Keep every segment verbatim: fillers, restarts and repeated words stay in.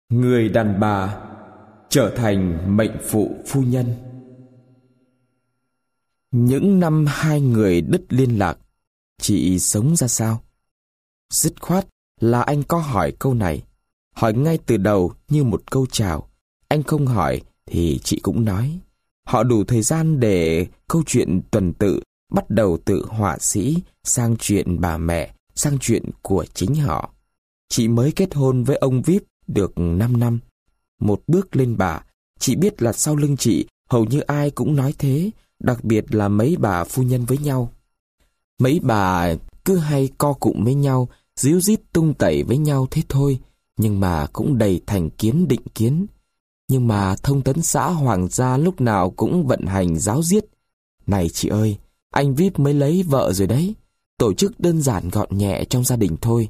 Người đàn bà trở thành mệnh phụ phu nhân. Những năm hai người đứt liên lạc, chị sống ra sao? Dứt khoát là anh có hỏi câu này, hỏi ngay từ đầu như một câu chào. Anh không hỏi thì chị cũng nói. Họ đủ thời gian để câu chuyện tuần tự bắt đầu từ họa sĩ sang chuyện bà mẹ, sang chuyện của chính họ. Chị mới kết hôn với ông víp được năm năm. Một bước lên bà, chị biết là sau lưng chị hầu như ai cũng nói thế, đặc biệt là mấy bà phu nhân với nhau. Mấy bà cứ hay co cụm với nhau, díu dít tung tẩy với nhau thế thôi, nhưng mà cũng đầy thành kiến định kiến. Nhưng mà thông tấn xã Hoàng gia lúc nào cũng vận hành giáo diết. Này chị ơi, anh víp mới lấy vợ rồi đấy, tổ chức đơn giản gọn nhẹ trong gia đình thôi.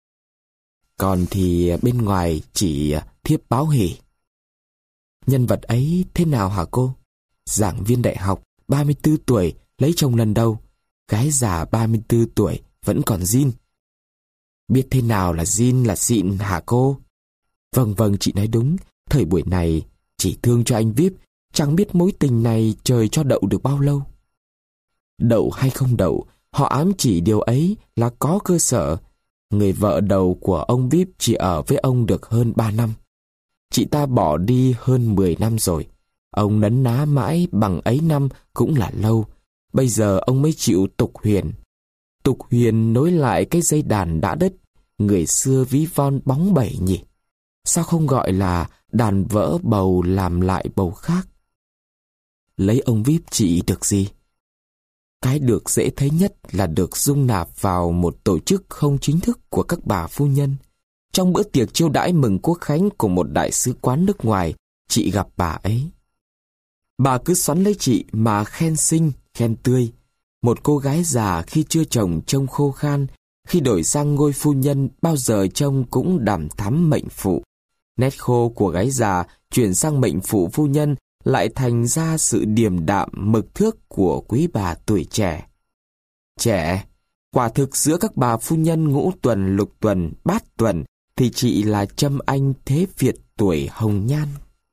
Còn thì bên ngoài chỉ thiếp báo hỉ. Nhân vật ấy thế nào hả cô? Giảng viên đại học, ba mươi tư tuổi, lấy chồng lần đầu. Gái già ba mươi tư tuổi, vẫn còn zin. Biết thế nào là zin là xịn hả cô? Vâng vâng, chị nói đúng. Thời buổi này, chỉ thương cho anh víp, chẳng biết mối tình này trời cho đậu được bao lâu. Đậu hay không đậu, họ ám chỉ điều ấy là có cơ sở. Người vợ đầu của ông víp chỉ ở với ông được hơn ba năm. Chị ta bỏ đi hơn mười năm rồi. Ông nấn ná mãi bằng ấy năm cũng là lâu. Bây giờ ông mới chịu tục huyền. Tục huyền nối lại cái dây đàn đã đứt. Người xưa ví von bóng bẩy nhỉ? Sao không gọi là đàn vỡ bầu làm lại bầu khác? Lấy ông víp chị được gì? Cái được dễ thấy nhất là được dung nạp vào một tổ chức không chính thức của các bà phu nhân. Trong bữa tiệc chiêu đãi mừng quốc khánh của một đại sứ quán nước ngoài, chị gặp bà ấy. Bà cứ xoắn lấy chị mà khen xinh, khen tươi. Một cô gái già khi chưa chồng trông khô khan, khi đổi sang ngôi phu nhân bao giờ trông cũng đằm thắm mệnh phụ. Nét khô của gái già chuyển sang mệnh phụ phu nhân lại thành ra sự điềm đạm mực thước của quý bà tuổi trẻ. Trẻ, quả thực giữa các bà phu nhân ngũ tuần, lục tuần, bát tuần thì chị là Trâm Anh thế Việt tuổi hồng nhan.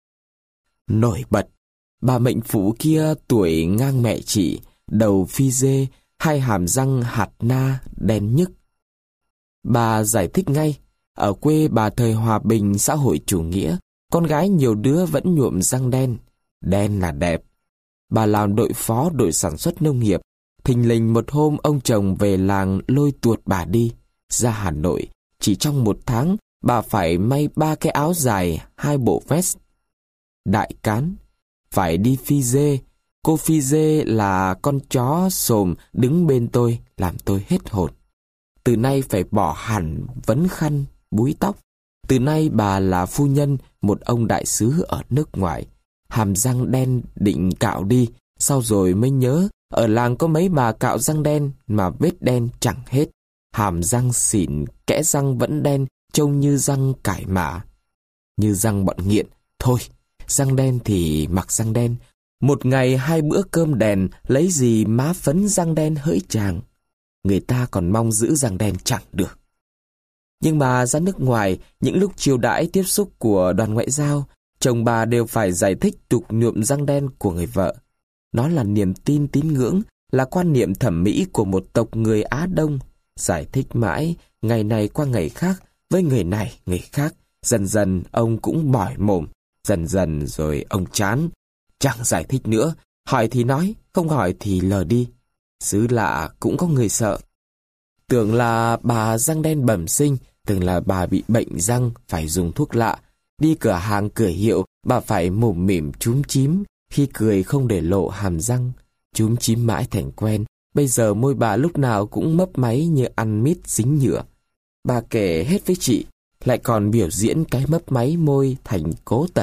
Nổi bật, bà mệnh phụ kia tuổi ngang mẹ chị, đầu phi dê, hai hàm răng hạt na đen nhức. Bà giải thích ngay, ở quê bà thời hòa bình xã hội chủ nghĩa, con gái nhiều đứa vẫn nhuộm răng đen. Đen là đẹp. Bà làm đội phó đội sản xuất nông nghiệp. Thình lình một hôm ông chồng về làng lôi tuột bà đi. Ra Hà Nội, chỉ trong một tháng, bà phải may ba cái áo dài, hai bộ vest. Đại cán, phải đi phi dê. Cô phi dê là con chó xồm đứng bên tôi, làm tôi hết hồn. Từ nay phải bỏ hẳn vấn khăn, búi tóc. Từ nay bà là phu nhân một ông đại sứ ở nước ngoài. Hàm răng đen định cạo đi, sau rồi mới nhớ ở làng có mấy bà cạo răng đen mà vết đen chẳng hết. Hàm răng xịn, kẽ răng vẫn đen, trông như răng cải mã. Như răng bọn nghiện. Thôi, răng đen thì mặc răng đen. Một ngày hai bữa cơm đèn, lấy gì má phấn răng đen hỡi chàng. Người ta còn mong giữ răng đen chẳng được. Nhưng mà ra nước ngoài, những lúc chiêu đãi tiếp xúc của đoàn ngoại giao, chồng bà đều phải giải thích tục nhuộm răng đen của người vợ. Nó là niềm tin tín ngưỡng, là quan niệm thẩm mỹ của một tộc người Á Đông. Giải thích mãi, ngày này qua ngày khác, với người này, người khác. Dần dần ông cũng mỏi mồm, dần dần rồi ông chán. Chẳng giải thích nữa, hỏi thì nói, không hỏi thì lờ đi. Xứ lạ cũng có người sợ. Tưởng là bà răng đen bẩm sinh, tưởng là bà bị bệnh răng phải dùng thuốc lạ. Đi cửa hàng cửa hiệu, bà phải mồm mỉm chúm chím, khi cười không để lộ hàm răng. Chúm chím mãi thành quen, bây giờ môi bà lúc nào cũng mấp máy như ăn mít dính nhựa. Bà kể hết với chị, lại còn biểu diễn cái mấp máy môi thành cố tật.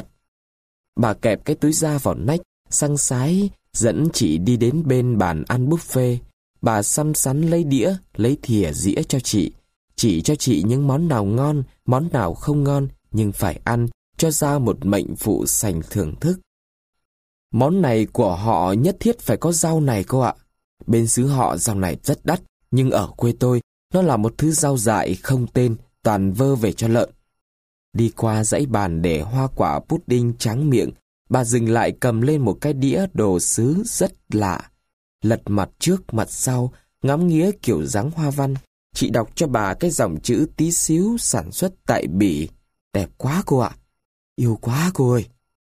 Bà kẹp cái túi da vào nách, săng sái, dẫn chị đi đến bên bàn ăn buffet. Bà xăm xắn lấy đĩa, lấy thìa dĩa cho chị. Chỉ cho chị những món nào ngon, món nào không ngon, nhưng phải ăn, cho ra một mệnh phụ sành thưởng thức. Món này của họ nhất thiết phải có rau này cô ạ. Bên xứ họ rau này rất đắt, nhưng ở quê tôi, nó là một thứ rau dại không tên, toàn vơ về cho lợn. Đi qua dãy bàn để hoa quả pudding tráng miệng, bà dừng lại cầm lên một cái đĩa đồ sứ rất lạ. Lật mặt trước mặt sau, ngắm nghía kiểu dáng hoa văn. Chị đọc cho bà cái dòng chữ tí xíu sản xuất tại Bỉ. Đẹp quá cô ạ. Yêu quá cô ơi.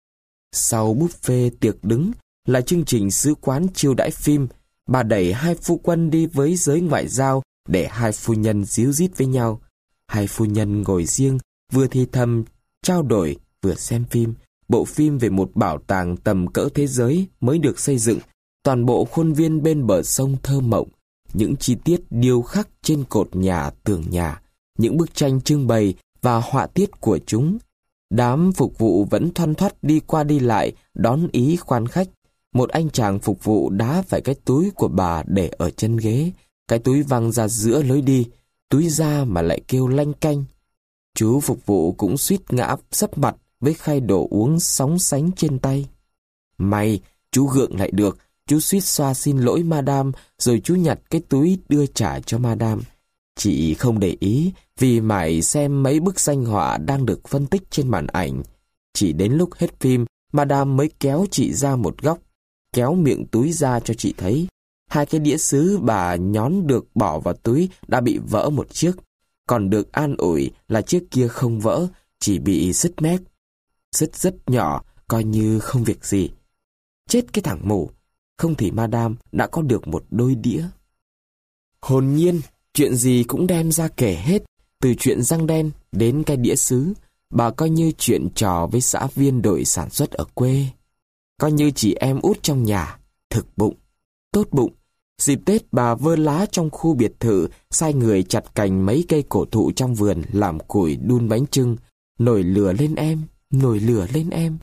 Sau buffet tiệc đứng là chương trình sứ quán chiêu đãi phim. Bà đẩy hai phu quân đi với giới ngoại giao để hai phu nhân díu dít với nhau. Hai phu nhân ngồi riêng, vừa thì thầm, trao đổi, vừa xem phim. Bộ phim về một bảo tàng tầm cỡ thế giới mới được xây dựng. Toàn bộ khuôn viên bên bờ sông thơ mộng. Những chi tiết điêu khắc trên cột nhà, tường nhà. Những bức tranh trưng bày và họa tiết của chúng. Đám phục vụ vẫn thoăn thoắt đi qua đi lại, đón ý khoan khách. Một anh chàng phục vụ đá phải cái túi của bà để ở chân ghế. Cái túi văng ra giữa lối đi. Túi ra mà lại kêu lanh canh. Chú phục vụ cũng suýt ngã sấp mặt với khay đồ uống sóng sánh trên tay. May, chú gượng lại được. Chú suýt xoa xin lỗi madame, rồi chú nhặt cái túi đưa trả cho madame. Chị không để ý vì mải xem mấy bức danh họa đang được phân tích trên màn ảnh. Chỉ đến lúc hết phim, madame mới kéo chị ra một góc, kéo miệng túi ra cho chị thấy. Hai cái đĩa sứ bà nhón được bỏ vào túi đã bị vỡ một chiếc, còn được an ủi là chiếc kia không vỡ, chỉ bị sứt mép. Sứt rất nhỏ, coi như không việc gì. Chết cái thằng mù, không thì madame đã có được một đôi đĩa. Hồn nhiên, chuyện gì cũng đem ra kể hết, từ chuyện răng đen đến cái đĩa sứ. Bà coi như chuyện trò với xã viên đội sản xuất ở quê. Coi như chị em út trong nhà, thực bụng, tốt bụng. Dịp Tết bà vơ lá trong khu biệt thự, sai người chặt cành mấy cây cổ thụ trong vườn làm củi đun bánh chưng. Nổi lửa lên em, nổi lửa lên em.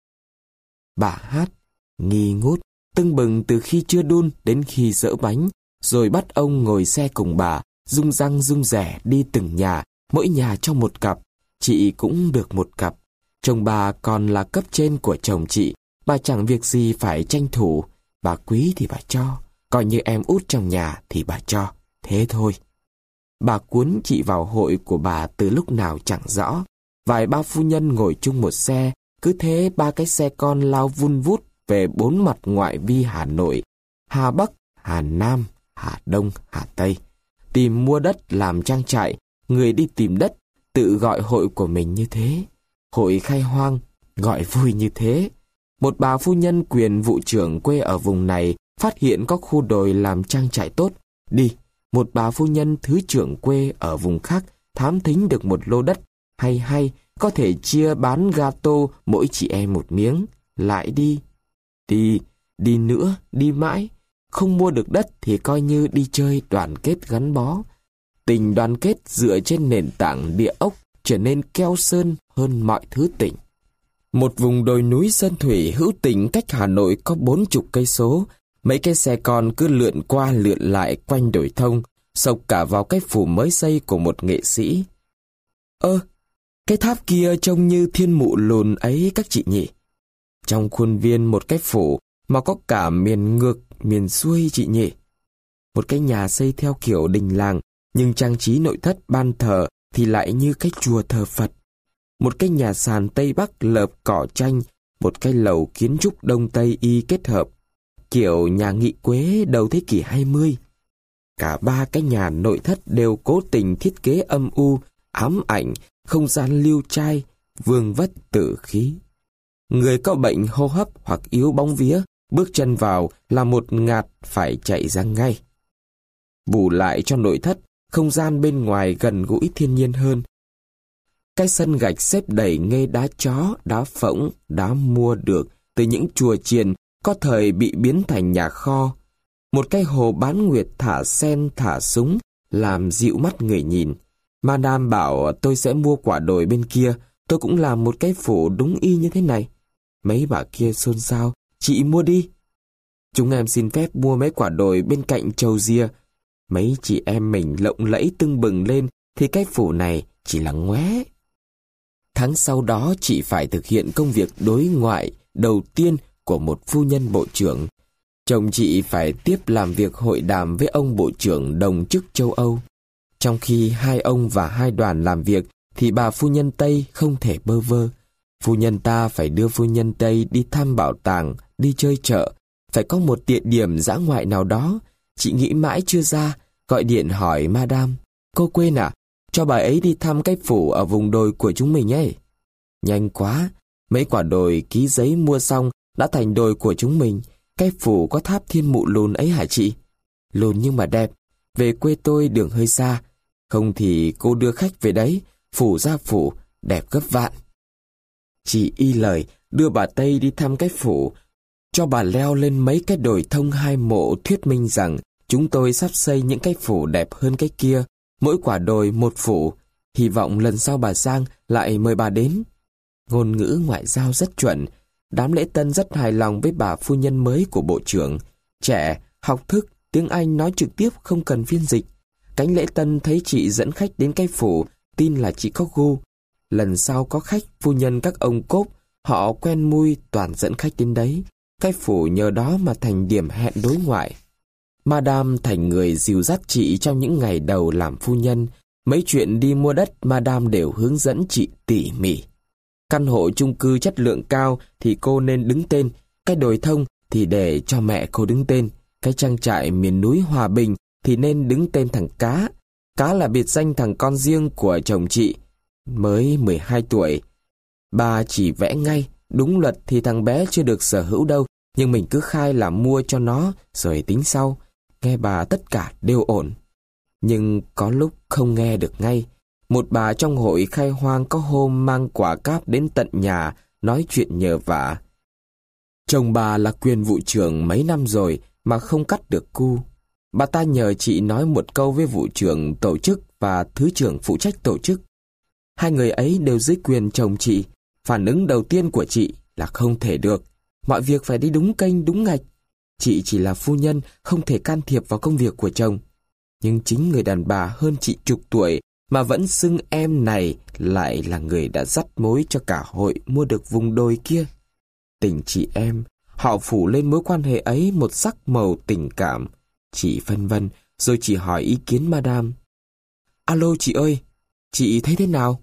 Bà hát, nghi ngút, tưng bừng từ khi chưa đun đến khi dỡ bánh, rồi bắt ông ngồi xe cùng bà, rung răng rung rẻ đi từng nhà, mỗi nhà cho một cặp. Chị cũng được một cặp. Chồng bà còn là cấp trên của chồng chị, bà chẳng việc gì phải tranh thủ. Bà quý thì bà cho, coi như em út trong nhà thì bà cho, thế thôi. Bà cuốn chị vào hội của bà từ lúc nào chẳng rõ. Vài ba phu nhân ngồi chung một xe, cứ thế ba cái xe con lao vun vút về bốn mặt ngoại vi Hà Nội, Hà Bắc, Hà Nam, Hà Đông, Hà Tây. Tìm mua đất làm trang trại, người đi tìm đất, tự gọi hội của mình như thế. Hội khai hoang, gọi vui như thế. Một bà phu nhân quyền vụ trưởng quê ở vùng này phát hiện có khu đồi làm trang trại tốt. Đi, một bà phu nhân thứ trưởng quê ở vùng khác thám thính được một lô đất hay hay, có thể chia bán gato mỗi chị em một miếng. Lại đi, đi, đi nữa, đi mãi. Không mua được đất thì coi như đi chơi đoàn kết gắn bó. Tình đoàn kết dựa trên nền tảng địa ốc trở nên keo sơn hơn mọi thứ tỉnh. Một vùng đồi núi sơn thủy hữu tình cách Hà Nội có bốn chục cây số. Mấy cái xe con cứ lượn qua lượn lại quanh đồi thông, sộc cả vào cái phủ mới xây của một nghệ sĩ. Ơ, cái tháp kia trông như thiên mụ lùn ấy các chị nhỉ? Trong khuôn viên một cái phủ mà có cả miền ngược, miền xuôi chị nhỉ? Một cái nhà xây theo kiểu đình làng, nhưng trang trí nội thất ban thờ thì lại như cái chùa thờ Phật. Một cái nhà sàn Tây Bắc lợp cỏ tranh, một cái lầu kiến trúc Đông Tây y kết hợp, kiểu nhà nghị quế đầu thế kỷ hai mươi. Cả ba cái nhà nội thất đều cố tình thiết kế âm u, ám ảnh, không gian lưu trai, vương vất tử khí. Người có bệnh hô hấp hoặc yếu bóng vía, bước chân vào là một ngạt phải chạy ra ngay. Bù lại cho nội thất, không gian bên ngoài gần gũi thiên nhiên hơn. Cái sân gạch xếp đầy nghê đá chó, đá phỗng, đá mua được từ những chùa chiền có thời bị biến thành nhà kho. Một cái hồ bán nguyệt thả sen thả súng, làm dịu mắt người nhìn. Madame bảo tôi sẽ mua quả đồi bên kia, tôi cũng làm một cái phủ đúng y như thế này. Mấy bà kia xôn xao, chị mua đi. Chúng em xin phép mua mấy quả đồi bên cạnh chầu ria. Mấy chị em mình lộng lẫy tưng bừng lên thì cái phủ này chỉ là ngoé. Tháng sau đó chị phải thực hiện công việc đối ngoại đầu tiên của một phu nhân bộ trưởng. Chồng chị phải tiếp làm việc hội đàm với ông bộ trưởng đồng chức châu Âu. Trong khi hai ông và hai đoàn làm việc thì bà phu nhân Tây không thể bơ vơ. Phu nhân ta phải đưa phu nhân Tây đi thăm bảo tàng, đi chơi chợ, phải có một địa điểm dã ngoại nào đó. Chị nghĩ mãi chưa ra, gọi điện hỏi Madame. Cô quên à? Cho bà ấy đi thăm cái phủ ở vùng đồi của chúng mình ấy. Nhanh quá, mấy quả đồi ký giấy mua xong đã thành đồi của chúng mình. Cái phủ có tháp Thiên Mụ lùn ấy hả chị? Lùn nhưng mà đẹp. Về quê tôi đường hơi xa. Không thì cô đưa khách về đấy, phủ ra phủ, đẹp gấp vạn. Chị y lời đưa bà Tây đi thăm cái phủ, cho bà leo lên mấy cái đồi thông hai mộ thuyết minh rằng chúng tôi sắp xây những cái phủ đẹp hơn cái kia, mỗi quả đồi một phủ. Hy vọng lần sau bà sang lại mời bà đến. Ngôn ngữ ngoại giao rất chuẩn. Đám lễ tân rất hài lòng với bà phu nhân mới của bộ trưởng. Trẻ, học thức, tiếng Anh nói trực tiếp không cần phiên dịch. Cánh lễ tân thấy chị dẫn khách đến cái phủ, tin là chị có gu. Lần sau có khách, phu nhân các ông Cốp, họ quen mui toàn dẫn khách đến đấy. Cái phủ nhờ đó mà thành điểm hẹn đối ngoại. Madame thành người dìu dắt chị trong những ngày đầu làm phu nhân. Mấy chuyện đi mua đất Madame đều hướng dẫn chị tỉ mỉ. Căn hộ chung cư chất lượng cao thì cô nên đứng tên, cái đồi thông thì để cho mẹ cô đứng tên, cái trang trại miền núi Hòa Bình thì nên đứng tên thằng Cá. Cá là biệt danh thằng con riêng của chồng chị, mới mười hai tuổi. Bà chỉ vẽ ngay, đúng luật thì thằng bé chưa được sở hữu đâu, nhưng mình cứ khai là mua cho nó rồi tính sau. Nghe bà tất cả đều ổn. Nhưng có lúc không nghe được ngay. Một bà trong hội khai hoang có hôm mang quả cáp đến tận nhà nói chuyện nhờ vả. Chồng bà là quyền vụ trưởng mấy năm rồi mà không cắt được cu. Bà ta nhờ chị nói một câu với vụ trưởng tổ chức và thứ trưởng phụ trách tổ chức. Hai người ấy đều dưới quyền chồng chị. Phản ứng đầu tiên của chị là không thể được. Mọi việc phải đi đúng kênh đúng ngạch. Chị chỉ là phu nhân, không thể can thiệp vào công việc của chồng. Nhưng chính người đàn bà hơn chị chục tuổi mà vẫn xưng em này lại là người đã dắt mối cho cả hội mua được vùng đồi kia. Tình chị em, họ phủ lên mối quan hệ ấy một sắc màu tình cảm. Chị phân vân, rồi chị hỏi ý kiến Madame. Alo chị ơi, chị thấy thế nào?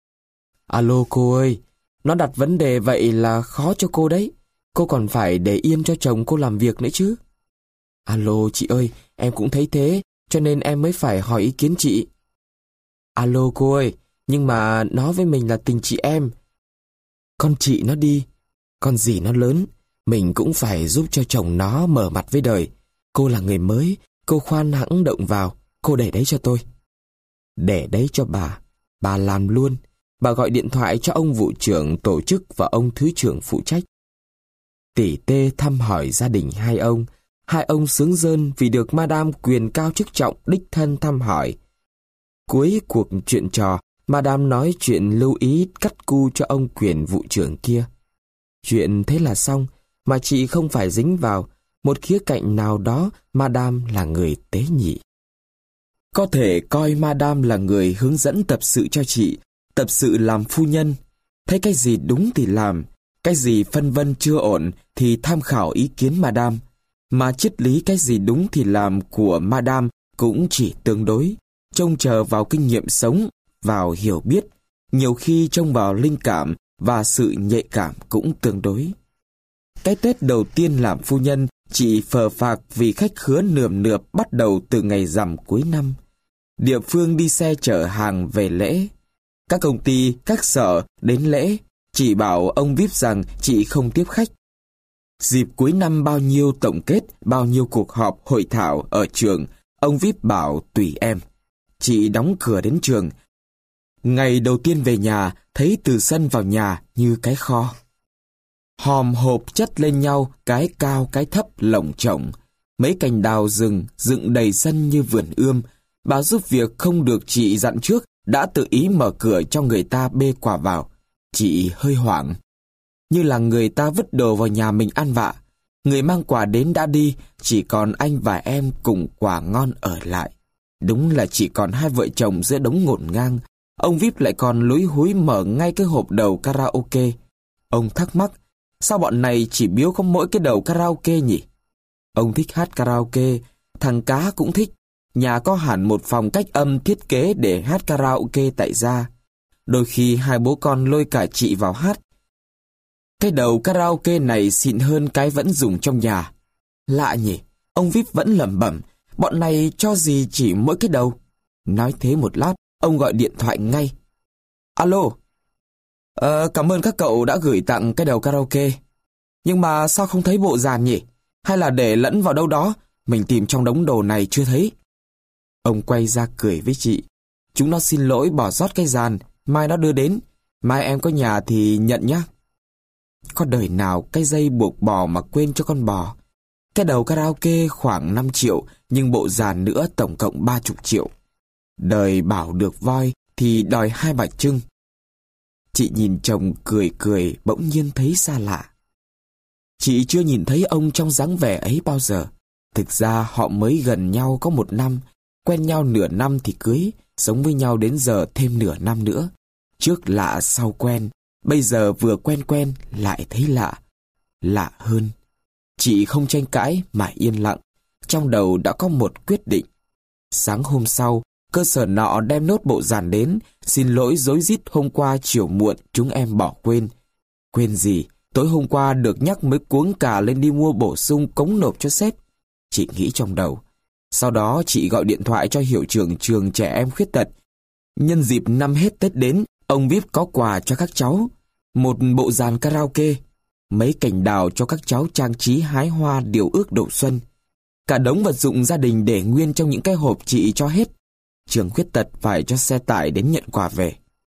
Alo cô ơi, nó đặt vấn đề vậy là khó cho cô đấy. Cô còn phải để yên cho chồng cô làm việc nữa chứ. Alo chị ơi, em cũng thấy thế, cho nên em mới phải hỏi ý kiến chị. Alo cô ơi, nhưng mà nó với mình là tình chị em. Con chị nó đi, con dì nó lớn, mình cũng phải giúp cho chồng nó mở mặt với đời. Cô là người mới, cô khoan hẵng động vào, cô để đấy cho tôi. Để đấy cho bà, bà làm luôn. Bà gọi điện thoại cho ông vụ trưởng tổ chức và ông thứ trưởng phụ trách. Tỉ tê thăm hỏi gia đình hai ông. Hai ông sướng rơn vì được Madame quyền cao chức trọng đích thân thăm hỏi. Cuối cuộc chuyện trò, Madame nói chuyện lưu ý cắt cu cho ông quyền vụ trưởng kia. Chuyện thế là xong, mà chị không phải dính vào. Một khía cạnh nào đó, Madame là người tế nhị. Có thể coi Madame là người hướng dẫn tập sự cho chị, tập sự làm phu nhân. Thấy cái gì đúng thì làm, cái gì phân vân chưa ổn thì tham khảo ý kiến Madame. Mà triết lý cái gì đúng thì làm của Madame cũng chỉ tương đối, trông chờ vào kinh nghiệm sống, vào hiểu biết, nhiều khi trông vào linh cảm và sự nhạy cảm cũng tương đối. Cái Tết đầu tiên làm phu nhân, chị phờ phạc vì khách khứa nườm nượp bắt đầu từ ngày rằm cuối năm. Địa phương đi xe chở hàng về lễ. Các công ty, các sở đến lễ, chị bảo ông víp rằng chị không tiếp khách. Dịp cuối năm bao nhiêu tổng kết, bao nhiêu cuộc họp hội thảo ở trường, ông víp bảo tùy em. Chị đóng cửa đến trường. Ngày đầu tiên về nhà, thấy từ sân vào nhà như cái kho. Hòm hộp chất lên nhau, cái cao cái thấp lổng chổng. Mấy cành đào rừng dựng đầy sân như vườn ươm. Bà giúp việc không được chị dặn trước, đã tự ý mở cửa cho người ta bê quà vào. Chị hơi hoảng. Như là người ta vứt đồ vào nhà mình ăn vạ. Người mang quà đến đã đi, chỉ còn anh và em cùng quà ngon ở lại. Đúng là chỉ còn hai vợ chồng giữa đống ngổn ngang. Ông víp lại còn lúi húi mở ngay cái hộp đầu karaoke. Ông thắc mắc, sao bọn này chỉ biếu có mỗi cái đầu karaoke nhỉ? Ông thích hát karaoke, thằng Cá cũng thích. Nhà có hẳn một phòng cách âm thiết kế để hát karaoke tại gia. Đôi khi hai bố con lôi cả chị vào hát. Cái đầu karaoke này xịn hơn cái vẫn dùng trong nhà. Lạ nhỉ, ông víp vẫn lẩm bẩm, bọn này cho gì chỉ mỗi cái đầu. Nói thế một lát, ông gọi điện thoại ngay. Alo, ờ, cảm ơn các cậu đã gửi tặng cái đầu karaoke. Nhưng mà sao không thấy bộ dàn nhỉ? Hay là để lẫn vào đâu đó, mình tìm trong đống đồ này chưa thấy. Ông quay ra cười với chị. Chúng nó xin lỗi bỏ sót cái dàn, mai nó đưa đến. Mai em có nhà thì nhận nhá. Có đời nào cái dây buộc bò mà quên cho con bò. Cái đầu karaoke khoảng năm triệu, nhưng bộ dàn nữa tổng cộng ba mươi triệu. Đời bảo được voi thì đòi hai bà trưng. Chị nhìn chồng cười cười, bỗng nhiên thấy xa lạ. Chị chưa nhìn thấy ông trong dáng vẻ ấy bao giờ. Thực ra họ mới gần nhau có một năm, quen nhau nửa năm thì cưới, sống với nhau đến giờ thêm nửa năm nữa. Trước lạ sau quen, bây giờ vừa quen quen lại thấy lạ. Lạ hơn. Chị không tranh cãi mà yên lặng, trong đầu đã có một quyết định. Sáng hôm sau, cơ sở nọ đem nốt bộ dàn đến, xin lỗi rối rít hôm qua chiều muộn chúng em bỏ quên. Quên gì, tối hôm qua được nhắc mới cuống cả lên đi mua bổ sung cống nộp cho sếp. Chị nghĩ trong đầu. Sau đó chị gọi điện thoại cho hiệu trưởng trường trẻ em khuyết tật. Nhân dịp năm hết Tết đến, ông víp có quà cho các cháu. Một bộ dàn karaoke, mấy cành đào cho các cháu trang trí hái hoa điều ước đầu xuân. Cả đống vật dụng gia đình để nguyên trong những cái hộp chị cho hết. Trường khuyết tật phải cho xe tải đến nhận quà về.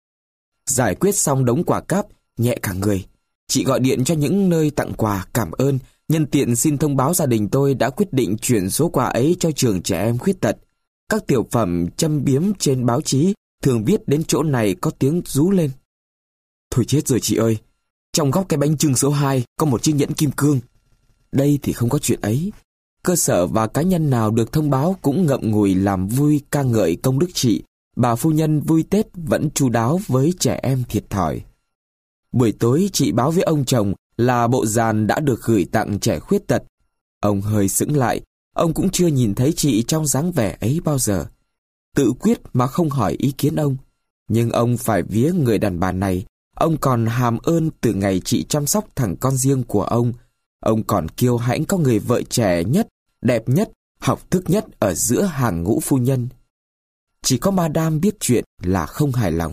Giải quyết xong đống quà cáp, nhẹ cả người. Chị gọi điện cho những nơi tặng quà cảm ơn, nhân tiện xin thông báo gia đình tôi đã quyết định chuyển số quà ấy cho trường trẻ em khuyết tật. Các tiểu phẩm châm biếm trên báo chí thường viết đến chỗ này có tiếng rú lên. Thôi chết rồi chị ơi, trong góc cái bánh chưng số hai có một chiếc nhẫn kim cương. Đây thì không có chuyện ấy. Cơ sở và cá nhân nào được thông báo cũng ngậm ngùi làm vui ca ngợi công đức chị. Bà phu nhân vui Tết vẫn chu đáo với trẻ em thiệt thòi. Buổi tối chị báo với ông chồng là bộ dàn đã được gửi tặng trẻ khuyết tật. Ông hơi sững lại, ông cũng chưa nhìn thấy chị trong dáng vẻ ấy bao giờ. Tự quyết mà không hỏi ý kiến ông. Nhưng ông phải vía người đàn bà này, ông còn hàm ơn từ ngày chị chăm sóc thằng con riêng của ông. Ông còn kiêu hãnh có người vợ trẻ nhất, đẹp nhất, học thức nhất ở giữa hàng ngũ phu nhân. Chỉ có Madame biết chuyện là không hài lòng.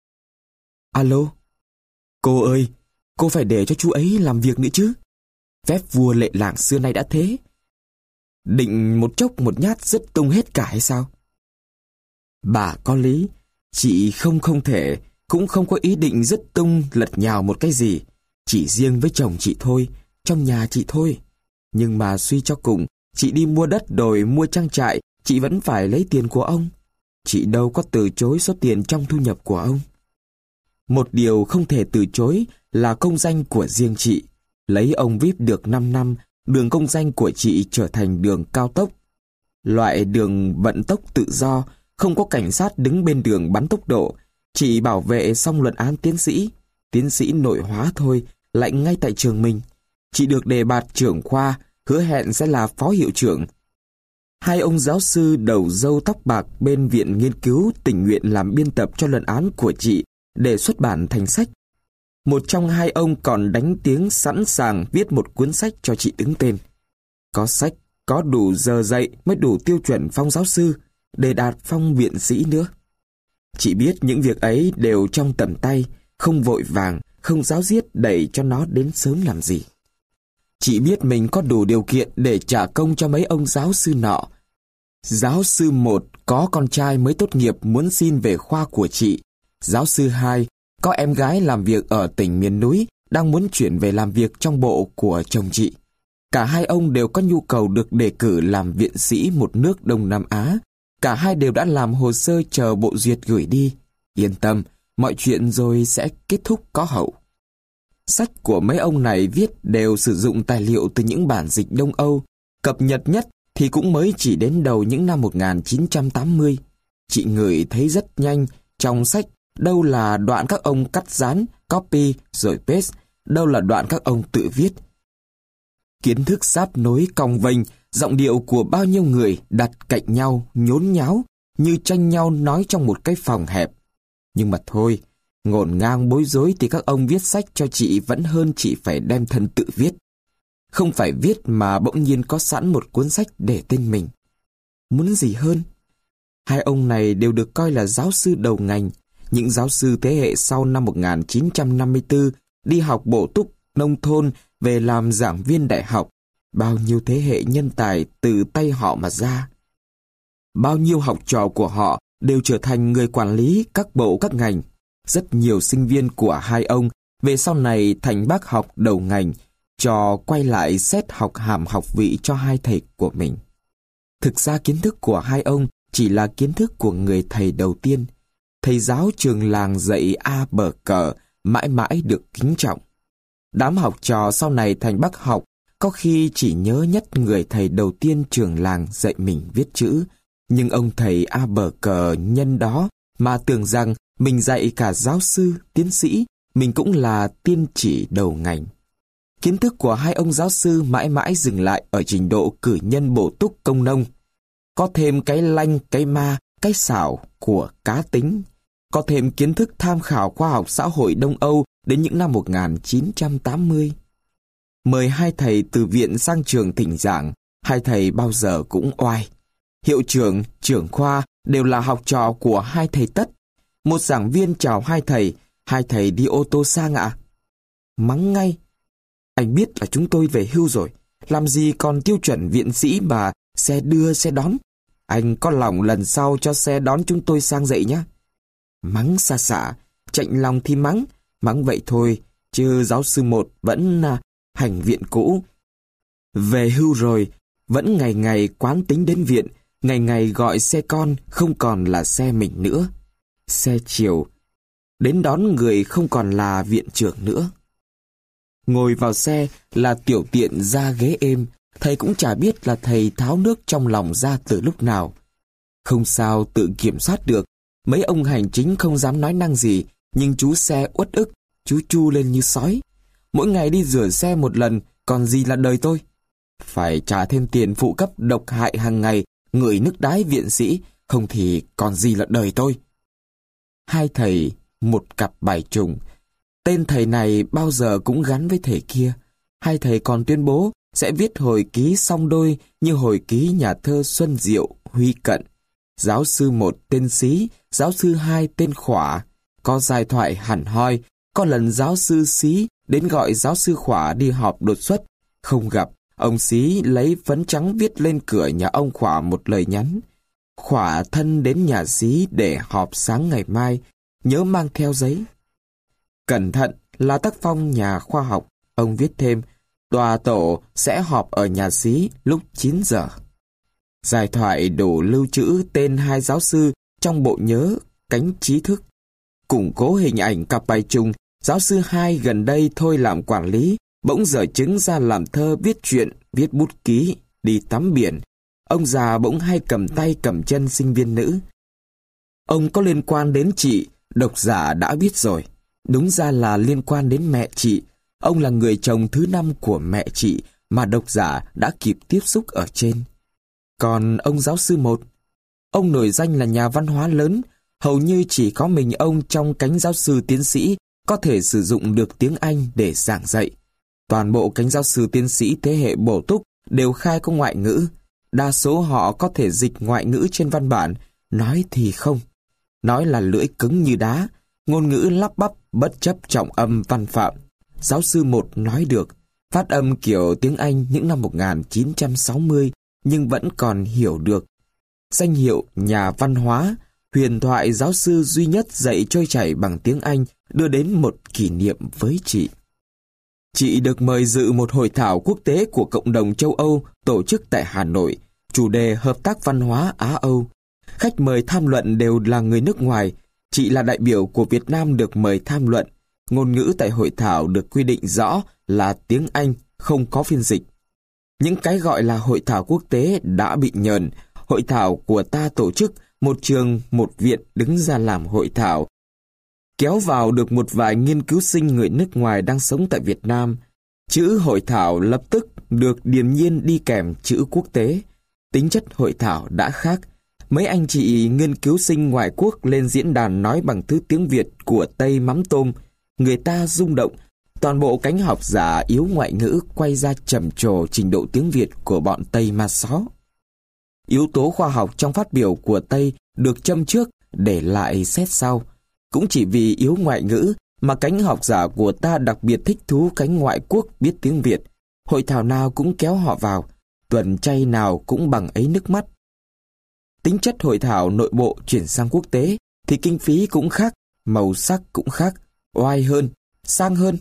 Alo? Cô ơi, cô phải để cho chú ấy làm việc nữa chứ. Phép vua lệ làng xưa nay đã thế. Định một chốc một nhát dứt tung hết cả hay sao? Bà có lý, chị không không thể, cũng không có ý định dứt tung lật nhào một cái gì. Chỉ riêng với chồng chị thôi, trong nhà chị thôi. Nhưng mà suy cho cùng, chị đi mua đất đồi, mua trang trại, chị vẫn phải lấy tiền của ông. Chị đâu có từ chối số tiền trong thu nhập của ông. Một điều không thể từ chối là công danh của riêng chị. Lấy ông víp được năm năm, đường công danh của chị trở thành đường cao tốc. Loại đường vận tốc tự do, không có cảnh sát đứng bên đường bắn tốc độ. Chị bảo vệ xong luận án tiến sĩ. Tiến sĩ nội hóa thôi, lại ngay tại trường mình. Chị được đề bạt trưởng khoa, hứa hẹn sẽ là phó hiệu trưởng. Hai ông giáo sư đầu râu tóc bạc bên viện nghiên cứu tình nguyện làm biên tập cho luận án của chị để xuất bản thành sách. Một trong hai ông còn đánh tiếng sẵn sàng viết một cuốn sách cho chị đứng tên. Có sách, có đủ giờ dạy mới đủ tiêu chuẩn phong giáo sư để đạt phong viện sĩ nữa. Chị biết những việc ấy đều trong tầm tay, không vội vàng, không ráo riết đẩy cho nó đến sớm làm gì. Chị biết mình có đủ điều kiện để trả công cho mấy ông giáo sư nọ. Giáo sư một có con trai mới tốt nghiệp muốn xin về khoa của chị. Giáo sư hai có em gái làm việc ở tỉnh miền núi đang muốn chuyển về làm việc trong bộ của chồng chị. Cả hai ông đều có nhu cầu được đề cử làm viện sĩ một nước Đông Nam Á. Cả hai đều đã làm hồ sơ chờ bộ duyệt gửi đi. Yên tâm, mọi chuyện rồi sẽ kết thúc có hậu. Sách của mấy ông này viết đều sử dụng tài liệu từ những bản dịch Đông Âu. Cập nhật nhất thì cũng mới chỉ đến đầu những năm một nghìn chín trăm tám mươi. Chị ngửi thấy rất nhanh, trong sách đâu là đoạn các ông cắt dán, copy rồi paste, đâu là đoạn các ông tự viết. Kiến thức sáp nối cong vênh, giọng điệu của bao nhiêu người đặt cạnh nhau, nhốn nháo, như tranh nhau nói trong một cái phòng hẹp. Nhưng mà thôi, Ngổn ngang bối rối thì các ông viết sách cho chị vẫn hơn chị phải đem thân tự viết. Không phải viết mà bỗng nhiên có sẵn một cuốn sách để tên mình. Muốn gì hơn? Hai ông này đều được coi là giáo sư đầu ngành, những giáo sư thế hệ sau năm một nghìn chín trăm năm mươi tư đi học bổ túc nông thôn về làm giảng viên đại học. Bao nhiêu thế hệ nhân tài từ tay họ mà ra. Bao nhiêu học trò của họ đều trở thành người quản lý các bộ các ngành. Rất nhiều sinh viên của hai ông về sau này thành bác học đầu ngành, cho quay lại xét học hàm học vị cho hai thầy của mình. Thực ra kiến thức của hai ông chỉ là kiến thức của người thầy đầu tiên. Thầy giáo trường làng dạy A bờ cờ mãi mãi được kính trọng. Đám học trò sau này thành bác học có khi chỉ nhớ nhất người thầy đầu tiên trường làng dạy mình viết chữ, nhưng ông thầy A bờ cờ nhân đó mà tưởng rằng mình dạy cả giáo sư, tiến sĩ, mình cũng là tiên chỉ đầu ngành. Kiến thức của hai ông giáo sư mãi mãi dừng lại ở trình độ cử nhân bổ túc công nông. Có thêm cái lanh, cái ma, cái xảo của cá tính. Có thêm kiến thức tham khảo khoa học xã hội Đông Âu đến những năm một nghìn chín trăm tám mươi. Mời hai thầy từ viện sang trường thỉnh giảng, hai thầy bao giờ cũng oai. Hiệu trưởng, trưởng khoa đều là học trò của hai thầy tất. Một giảng viên chào hai thầy, hai thầy đi ô tô sang ạ. Mắng ngay. Anh biết là chúng tôi về hưu rồi, làm gì còn tiêu chuẩn viện sĩ mà xe đưa xe đón. Anh có lòng lần sau cho xe đón chúng tôi sang dạy nhé. Mắng xa xả, chạnh lòng thì mắng, mắng vậy thôi, chứ giáo sư một vẫn à, hành viện cũ. Về hưu rồi, vẫn ngày ngày quán tính đến viện, ngày ngày gọi xe con không còn là xe mình nữa. Xe chiều, đến đón người không còn là viện trưởng nữa. Ngồi vào xe là tiểu tiện ra ghế êm, thầy cũng chả biết là thầy tháo nước trong lòng ra từ lúc nào. Không sao tự kiểm soát được, mấy ông hành chính không dám nói năng gì, nhưng chú xe uất ức, chú chu lên như sói. Mỗi ngày đi rửa xe một lần, còn gì là đời tôi. Phải trả thêm tiền phụ cấp độc hại hàng ngày, ngửi nước đái viện sĩ, không thì còn gì là đời tôi. Hai thầy, một cặp bài trùng. Tên thầy này bao giờ cũng gắn với thầy kia. Hai thầy còn tuyên bố sẽ viết hồi ký song đôi như hồi ký nhà thơ Xuân Diệu, Huy Cận. Giáo sư một tên Xí, giáo sư hai tên Khỏa. Có giai thoại hẳn hoi, có lần giáo sư Xí đến gọi giáo sư Khỏa đi họp đột xuất. Không gặp, ông Xí lấy phấn trắng viết lên cửa nhà ông Khỏa một lời nhắn. Khỏa thân đến nhà Xí để họp sáng ngày mai, nhớ mang theo giấy. Cẩn thận là tác phong nhà khoa học, ông viết thêm, tòa tổ sẽ họp ở nhà Xí lúc chín giờ. Giải thoại đủ lưu trữ tên hai giáo sư trong bộ nhớ cánh trí thức. Củng cố hình ảnh cặp bài trùng, giáo sư hai gần đây thôi làm quản lý, bỗng dở chứng ra làm thơ viết truyện, viết bút ký, đi tắm biển. Ông già bỗng hay cầm tay cầm chân sinh viên nữ. Ông có liên quan đến chị, độc giả đã biết rồi. Đúng ra là liên quan đến mẹ chị. Ông là người chồng thứ năm của mẹ chị mà độc giả đã kịp tiếp xúc ở trên. Còn ông giáo sư một, ông nổi danh là nhà văn hóa lớn, hầu như chỉ có mình ông trong cánh giáo sư tiến sĩ có thể sử dụng được tiếng Anh để giảng dạy. Toàn bộ cánh giáo sư tiến sĩ thế hệ bổ túc đều khai có ngoại ngữ. Đa số họ có thể dịch ngoại ngữ trên văn bản, nói thì không. Nói là lưỡi cứng như đá, ngôn ngữ lắp bắp bất chấp trọng âm văn phạm. Giáo sư một nói được, phát âm kiểu tiếng Anh những năm một nghìn chín trăm sáu mươi nhưng vẫn còn hiểu được. Danh hiệu nhà văn hóa, huyền thoại giáo sư duy nhất dạy trôi chảy bằng tiếng Anh đưa đến một kỷ niệm với chị. Chị được mời dự một hội thảo quốc tế của Cộng đồng châu Âu tổ chức tại Hà Nội, chủ đề hợp tác văn hóa Á-Âu. Khách mời tham luận đều là người nước ngoài. Chị là đại biểu của Việt Nam được mời tham luận. Ngôn ngữ tại hội thảo được quy định rõ là tiếng Anh, không có phiên dịch. Những cái gọi là hội thảo quốc tế đã bị nhờn. Hội thảo của ta tổ chức, một trường, một viện đứng ra làm hội thảo. Kéo vào được một vài nghiên cứu sinh người nước ngoài đang sống tại Việt Nam. Chữ hội thảo lập tức được điềm nhiên đi kèm chữ quốc tế. Tính chất hội thảo đã khác. Mấy anh chị nghiên cứu sinh ngoại quốc lên diễn đàn nói bằng thứ tiếng Việt của Tây mắm tôm, người ta rung động. Toàn bộ cánh học giả yếu ngoại ngữ quay ra trầm trồ trình độ tiếng Việt của bọn Tây ma xó. Yếu tố khoa học trong phát biểu của Tây được châm trước để lại xét sau. Cũng chỉ vì yếu ngoại ngữ mà cánh học giả của ta đặc biệt thích thú cánh ngoại quốc biết tiếng Việt. Hội thảo nào cũng kéo họ vào, tuần chay nào cũng bằng ấy nước mắt. Tính chất hội thảo nội bộ chuyển sang quốc tế thì kinh phí cũng khác, màu sắc cũng khác, oai hơn, sang hơn.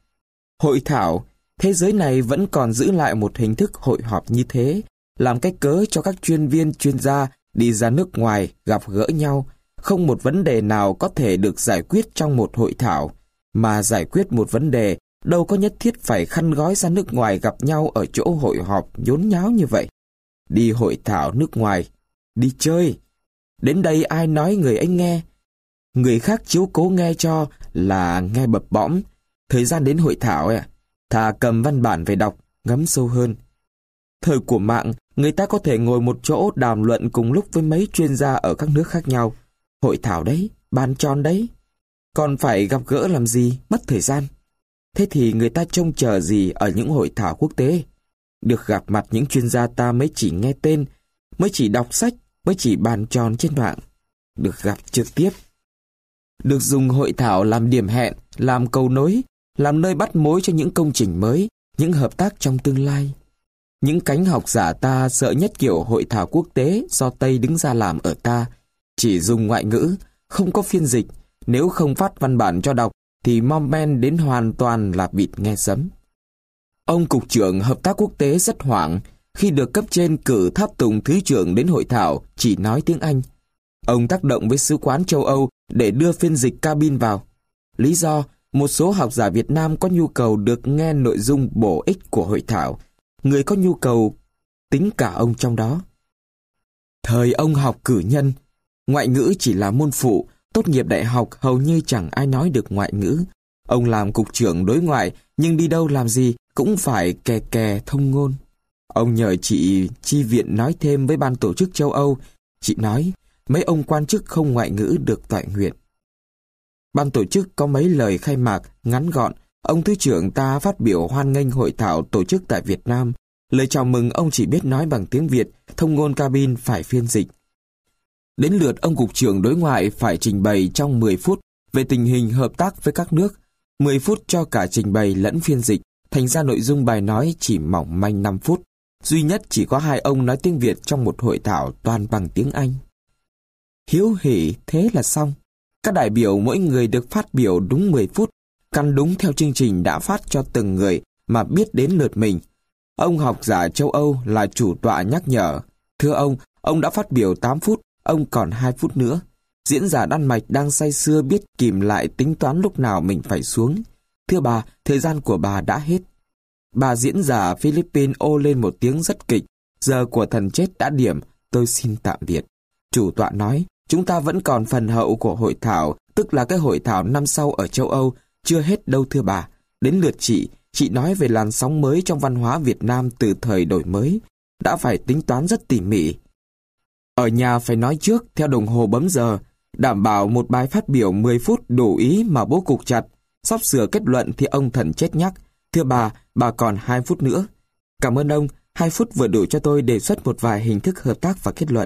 Hội thảo, thế giới này vẫn còn giữ lại một hình thức hội họp như thế, làm cách cớ cho các chuyên viên chuyên gia đi ra nước ngoài gặp gỡ nhau. Không một vấn đề nào có thể được giải quyết trong một hội thảo, mà giải quyết một vấn đề đâu có nhất thiết phải khăn gói ra nước ngoài gặp nhau ở chỗ hội họp nhốn nháo như vậy. Đi hội thảo nước ngoài, đi chơi. Đến đây ai nói người ấy nghe. Người khác chiếu cố nghe cho là nghe bập bõm. Thời gian đến hội thảo à, thà cầm văn bản về đọc, ngấm sâu hơn. Thời của mạng, người ta có thể ngồi một chỗ đàm luận cùng lúc với mấy chuyên gia ở các nước khác nhau. Hội thảo đấy, bàn tròn đấy. Còn phải gặp gỡ làm gì, mất thời gian. Thế thì người ta trông chờ gì ở những hội thảo quốc tế? Được gặp mặt những chuyên gia ta mới chỉ nghe tên, mới chỉ đọc sách, mới chỉ bàn tròn trên mạng. Được gặp trực tiếp. Được dùng hội thảo làm điểm hẹn, làm cầu nối, làm nơi bắt mối cho những công trình mới, những hợp tác trong tương lai. Những cánh học giả ta sợ nhất kiểu hội thảo quốc tế do Tây đứng ra làm ở ta. Chỉ dùng ngoại ngữ, không có phiên dịch. Nếu không phát văn bản cho đọc, thì mom men đến hoàn toàn là vịt nghe sấm. Ông Cục trưởng Hợp tác Quốc tế rất hoảng khi được cấp trên cử tháp tùng thứ trưởng đến hội thảo chỉ nói tiếng Anh. Ông tác động với sứ quán châu Âu để đưa phiên dịch cabin vào. Lý do, một số học giả Việt Nam có nhu cầu được nghe nội dung bổ ích của hội thảo. Người có nhu cầu tính cả ông trong đó. Thời ông học cử nhân, ngoại ngữ chỉ là môn phụ, tốt nghiệp đại học hầu như chẳng ai nói được ngoại ngữ. Ông làm cục trưởng đối ngoại, nhưng đi đâu làm gì cũng phải kè kè thông ngôn. Ông nhờ chị chi viện nói thêm với ban tổ chức châu Âu. Chị nói, mấy ông quan chức không ngoại ngữ được toại nguyện. Ban tổ chức có mấy lời khai mạc ngắn gọn. Ông thứ trưởng ta phát biểu hoan nghênh hội thảo tổ chức tại Việt Nam. Lời chào mừng ông chỉ biết nói bằng tiếng Việt, thông ngôn cabin phải phiên dịch. Đến lượt ông cục trưởng đối ngoại phải trình bày trong mười phút về tình hình hợp tác với các nước, mười phút cho cả trình bày lẫn phiên dịch, thành ra nội dung bài nói chỉ mỏng manh năm phút. Duy nhất chỉ có hai ông nói tiếng Việt trong một hội thảo toàn bằng tiếng Anh. Hiếu hỉ thế là xong. Các đại biểu mỗi người được phát biểu đúng mười phút, căn đúng theo chương trình đã phát cho từng người mà biết đến lượt mình. Ông học giả châu Âu là chủ tọa nhắc nhở. Thưa ông, ông đã phát biểu tám phút, ông còn hai phút nữa. Diễn giả Đan Mạch đang say sưa biết kìm lại tính toán lúc nào mình phải xuống. Thưa bà, thời gian của bà đã hết. Bà diễn giả Philippines ô lên một tiếng rất kịch. Giờ của thần chết đã điểm, tôi xin tạm biệt. Chủ tọa nói, chúng ta vẫn còn phần hậu của hội thảo, tức là cái hội thảo năm sau ở châu Âu, chưa hết đâu thưa bà. Đến lượt chị, chị nói về làn sóng mới trong văn hóa Việt Nam từ thời đổi mới. Đã phải tính toán rất tỉ mỉ. Ở nhà phải nói trước theo đồng hồ bấm giờ, đảm bảo một bài phát biểu mười phút đủ ý mà bố cục chặt. Sắp sửa kết luận thì ông thần chết nhắc. Thưa bà, bà còn hai phút nữa. Cảm ơn ông, hai phút vừa đủ cho tôi đề xuất một vài hình thức hợp tác và kết luận.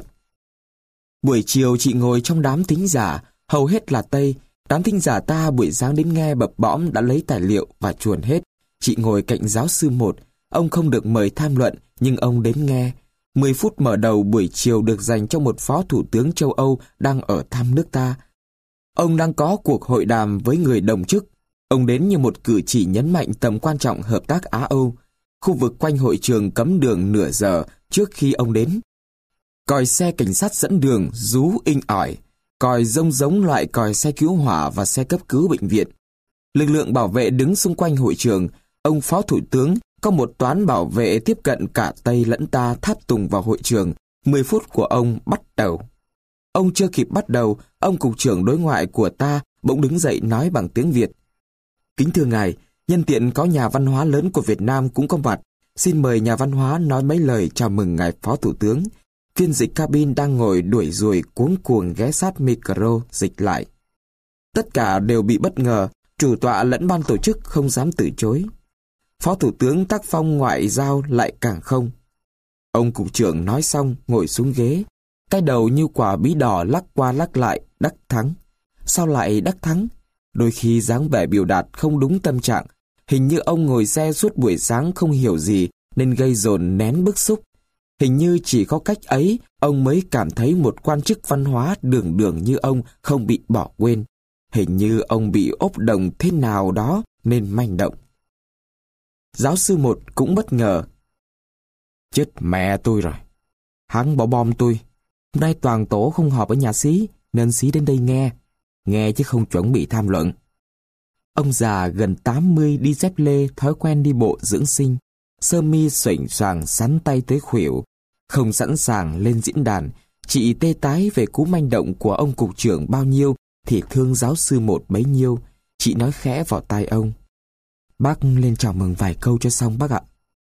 Buổi chiều chị ngồi trong đám thính giả, hầu hết là Tây. Đám thính giả ta buổi sáng đến nghe bập bõm đã lấy tài liệu và chuồn hết. Chị ngồi cạnh giáo sư một. Ông không được mời tham luận, nhưng ông đến nghe. mười phút mở đầu buổi chiều được dành cho một phó thủ tướng châu Âu đang ở thăm nước ta. Ông đang có cuộc hội đàm với người đồng chức. Ông đến như một cử chỉ nhấn mạnh tầm quan trọng hợp tác Á-Âu. Khu vực quanh hội trường cấm đường nửa giờ trước khi ông đến. Còi xe cảnh sát dẫn đường rú inh ỏi. Còi rông giống loại còi xe cứu hỏa và xe cấp cứu bệnh viện. Lực lượng bảo vệ đứng xung quanh hội trường. Ông phó thủ tướng có một toán bảo vệ tiếp cận cả Tây lẫn ta tháp tùng vào hội trường. mười phút của ông bắt đầu. Ông chưa kịp bắt đầu, ông cục trưởng đối ngoại của ta bỗng đứng dậy nói bằng tiếng Việt. Kính thưa ngài, nhân tiện có nhà văn hóa lớn của Việt Nam cũng có mặt. Xin mời nhà văn hóa nói mấy lời chào mừng ngài phó thủ tướng. Phiên dịch cabin đang ngồi đuổi ruồi cuống cuồng ghé sát micro dịch lại. Tất cả đều bị bất ngờ, chủ tọa lẫn ban tổ chức không dám từ chối. Phó Thủ tướng tác phong ngoại giao lại càng không. Ông cục trưởng nói xong ngồi xuống ghế, cái đầu như quả bí đỏ lắc qua lắc lại, đắc thắng. Sao lại đắc thắng? Đôi khi dáng vẻ biểu đạt không đúng tâm trạng, hình như ông ngồi xe suốt buổi sáng không hiểu gì nên gây dồn nén bức xúc. Hình như chỉ có cách ấy ông mới cảm thấy một quan chức văn hóa đường đường như ông không bị bỏ quên. Hình như ông bị ốp đồng thế nào đó nên manh động. Giáo sư một cũng bất ngờ. Chết mẹ tôi rồi. Hắn bỏ bom tôi. Hôm nay toàn tổ không họp ở nhà xí, nên xí đến đây nghe. Nghe chứ không chuẩn bị tham luận. Ông già gần tám mươi đi dép lê, thói quen đi bộ dưỡng sinh. Sơ mi xoành xoàng sắn tay tới khuỷu. Không sẵn sàng lên diễn đàn. Chị tê tái về cú manh động của ông cục trưởng bao nhiêu thì thương giáo sư một bấy nhiêu. Chị nói khẽ vào tai ông. Bác lên chào mừng vài câu cho xong bác ạ.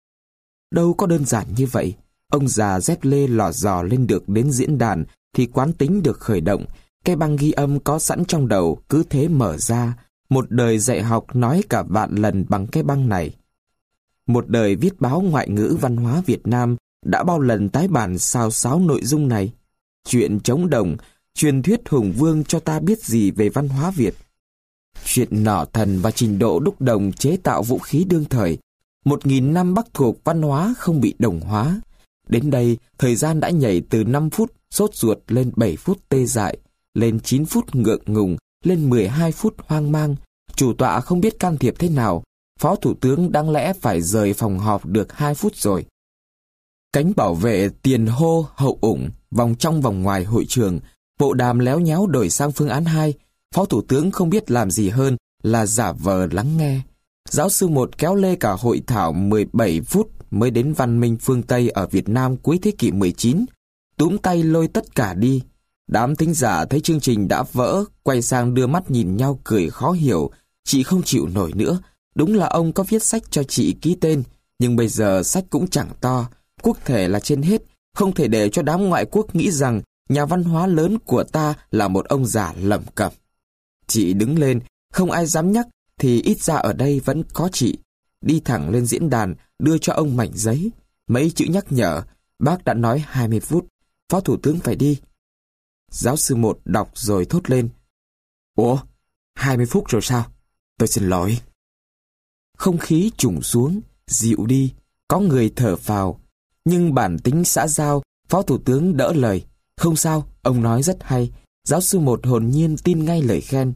Đâu có đơn giản như vậy. Ông già dép lê lò dò lên được đến diễn đàn thì quán tính được khởi động. Cái băng ghi âm có sẵn trong đầu cứ thế mở ra. Một đời dạy học nói cả vạn lần bằng cái băng này. Một đời viết báo ngoại ngữ văn hóa Việt Nam đã bao lần tái bản xào xáo nội dung này. Chuyện chống đồng, truyền thuyết hùng vương cho ta biết gì về văn hóa Việt. Chuyện nỏ thần và trình độ đúc đồng chế tạo vũ khí đương thời. Một nghìn năm Bắc thuộc văn hóa không bị đồng hóa. Đến đây, thời gian đã nhảy từ năm phút sốt ruột lên bảy phút tê dại, lên chín phút ngượng ngùng, lên mười hai phút hoang mang. Chủ tọa không biết can thiệp thế nào. Phó Thủ tướng đáng lẽ phải rời phòng họp được hai phút rồi. Cánh bảo vệ tiền hô hậu ủng, vòng trong vòng ngoài hội trường, bộ đàm léo nhéo đổi sang phương án hai. Phó Thủ tướng không biết làm gì hơn là giả vờ lắng nghe. Giáo sư một kéo lê cả hội thảo mười bảy phút mới đến văn minh phương Tây ở Việt Nam cuối thế kỷ mười chín. Túm tay lôi tất cả đi. Đám thính giả thấy chương trình đã vỡ, quay sang đưa mắt nhìn nhau cười khó hiểu. Chị không chịu nổi nữa. Đúng là ông có viết sách cho chị ký tên, nhưng bây giờ sách cũng chẳng to. Quốc thể là trên hết, không thể để cho đám ngoại quốc nghĩ rằng nhà văn hóa lớn của ta là một ông già lẩm cẩm. Chị đứng lên, không ai dám nhắc, thì ít ra ở đây vẫn có chị. Đi thẳng lên diễn đàn, đưa cho ông mảnh giấy. Mấy chữ nhắc nhở, bác đã nói hai mươi phút, Phó Thủ tướng phải đi. Giáo sư một đọc rồi thốt lên. Ủa, hai mươi phút rồi sao? Tôi xin lỗi. Không khí trùng xuống, dịu đi, có người thở phào. Nhưng bản tính xã giao, Phó Thủ tướng đỡ lời. Không sao, ông nói rất hay. Giáo sư một hồn nhiên tin ngay lời khen.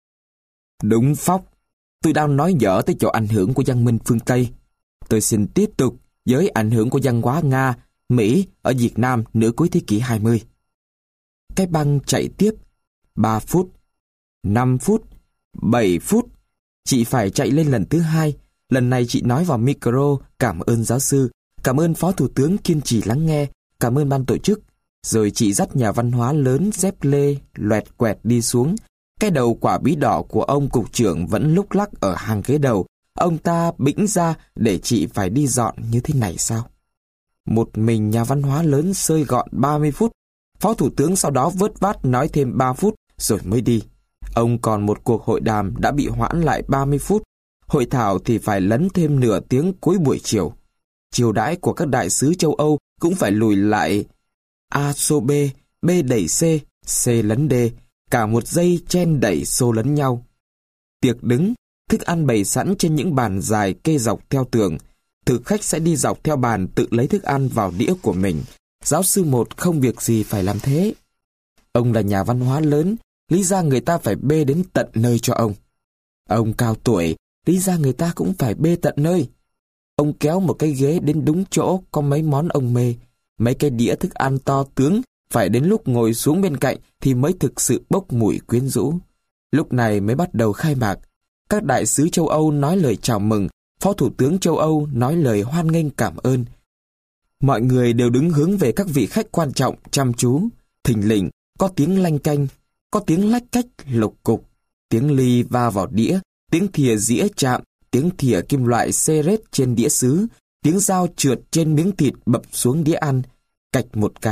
Đúng phóc, tôi đang nói dở tới chỗ ảnh hưởng của văn minh phương Tây. Tôi xin tiếp tục với ảnh hưởng của văn hóa Nga, Mỹ ở Việt Nam nửa cuối thế kỷ hai mươi. Cái băng chạy tiếp. ba phút, năm phút, bảy phút. Chị phải chạy lên lần thứ hai. Lần này chị nói vào micro cảm ơn giáo sư, cảm ơn Phó Thủ tướng kiên trì lắng nghe, cảm ơn ban tổ chức. Rồi chị dắt nhà văn hóa lớn dép lê loẹt quẹt đi xuống. Cái đầu quả bí đỏ của ông cục trưởng vẫn lúc lắc ở hàng ghế đầu. Ông ta bĩnh ra để chị phải đi dọn như thế này sao? Một mình nhà văn hóa lớn xơi gọn ba mươi phút. Phó Thủ tướng sau đó vớt vát nói thêm ba phút rồi mới đi. Ông còn một cuộc hội đàm đã bị hoãn lại ba mươi phút. Hội thảo thì phải lấn thêm nửa tiếng cuối buổi chiều. Chiều đãi của các đại sứ châu Âu cũng phải lùi lại. A xô B, B đẩy C, C lấn D, cả một giây chen đẩy xô lấn nhau. Tiệc đứng, thức ăn bày sẵn trên những bàn dài kê dọc theo tường. Thực khách sẽ đi dọc theo bàn tự lấy thức ăn vào đĩa của mình. Giáo sư một không việc gì phải làm thế. Ông là nhà văn hóa lớn, lý ra người ta phải bê đến tận nơi cho ông. Ông cao tuổi, lý ra người ta cũng phải bê tận nơi. Ông kéo một cái ghế đến đúng chỗ có mấy món ông mê. Mấy cái đĩa thức ăn to tướng, phải đến lúc ngồi xuống bên cạnh thì mới thực sự bốc mùi quyến rũ. Lúc này mới bắt đầu khai mạc. Các đại sứ châu Âu nói lời chào mừng, Phó Thủ tướng châu Âu nói lời hoan nghênh cảm ơn. Mọi người đều đứng hướng về các vị khách quan trọng, chăm chú. Thình lình, có tiếng lanh canh, có tiếng lách cách lục cục, tiếng ly va vào đĩa, tiếng thìa dĩa chạm, tiếng thìa kim loại xê rết trên đĩa sứ, tiếng dao trượt trên miếng thịt bập xuống đĩa ăn. Cạch một cái,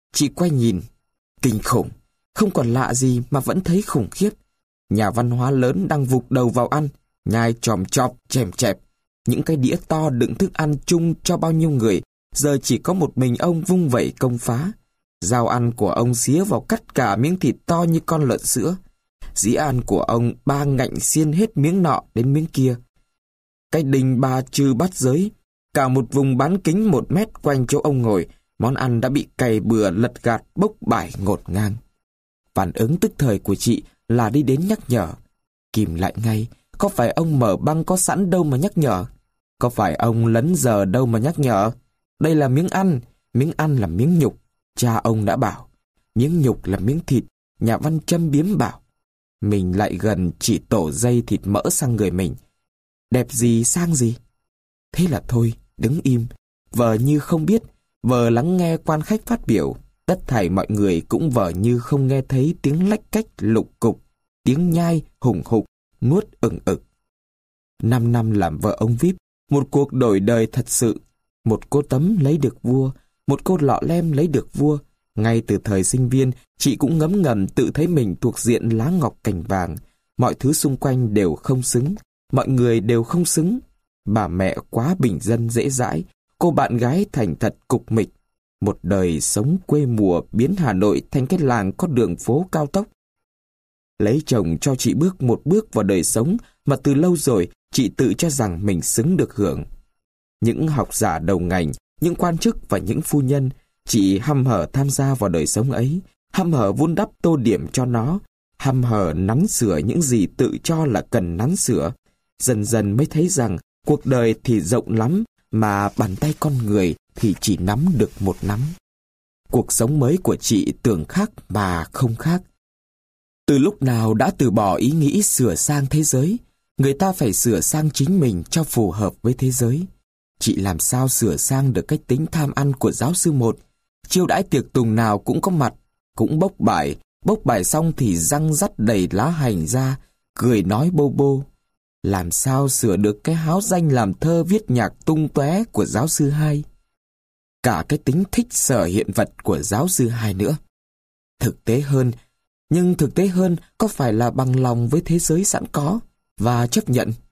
Chị quay nhìn. Kinh khủng. Không còn lạ gì mà vẫn thấy khủng khiếp. Nhà văn hóa lớn đang vụt đầu vào ăn, nhai chòm chọp, chèm chẹp. Những cái đĩa to đựng thức ăn chung cho bao nhiêu người, giờ chỉ có một mình ông vung vẩy công phá. Dao ăn của ông xía vào cắt cả miếng thịt to như con lợn sữa. Dĩa ăn của ông ba ngạnh xiên hết miếng nọ đến miếng kia. Cái đình ba chư bát giới, cả một vùng bán kính một mét quanh chỗ ông ngồi, món ăn đã bị cày bừa lật gạt bốc bải ngổn ngang. Phản ứng tức thời của chị là đi đến nhắc nhở. Kìm lại ngay, có phải ông mở băng có sẵn đâu mà nhắc nhở? Có phải ông lấn giờ đâu mà nhắc nhở? Đây là miếng ăn, miếng ăn là miếng nhục. Cha ông đã bảo, miếng nhục là miếng thịt, nhà văn châm biếm bảo. Mình lại gần chỉ tổ dây thịt mỡ sang người mình. Đẹp gì sang gì? Thế là thôi, đứng im, vờ như không biết, vờ lắng nghe quan khách phát biểu. Tất thảy mọi người cũng vờ như không nghe thấy tiếng lách cách lục cục, tiếng nhai hùng hục, nuốt ừng ực. Năm năm làm vợ ông víp, một cuộc đổi đời thật sự. Một cô Tấm lấy được vua, một cô Lọ Lem lấy được vua. Ngay từ thời sinh viên, chị cũng ngấm ngầm tự thấy mình thuộc diện lá ngọc cành vàng. Mọi thứ xung quanh đều không xứng, mọi người đều không xứng. Bà mẹ quá bình dân dễ dãi, cô bạn gái thành thật cục mịch. Một đời sống quê mùa biến Hà Nội thành cái làng có đường phố cao tốc. Lấy chồng cho chị bước một bước vào đời sống mà từ lâu rồi chị tự cho rằng mình xứng được hưởng. Những học giả đầu ngành, những quan chức và những phu nhân, chị hăm hở tham gia vào đời sống ấy, hăm hở vun đắp tô điểm cho nó, hăm hở nắn sửa những gì tự cho là cần nắn sửa. Dần dần mới thấy rằng cuộc đời thì rộng lắm, mà bàn tay con người thì chỉ nắm được một nắm. Cuộc sống mới của chị tưởng khác mà không khác. Từ lúc nào đã từ bỏ ý nghĩ sửa sang thế giới, người ta phải sửa sang chính mình cho phù hợp với thế giới. Chị làm sao sửa sang được cái tính tham ăn của giáo sư một? Chiêu đãi tiệc tùng nào cũng có mặt, cũng bốc bài, bốc bài xong thì răng rắt đầy lá hành ra, cười nói bô bô. Làm sao sửa được cái háo danh làm thơ viết nhạc tung tóe của giáo sư hai? Cả cái tính thích sở hiện vật của giáo sư hai nữa. Thực tế hơn, nhưng thực tế hơn có phải là bằng lòng với thế giới sẵn có và chấp nhận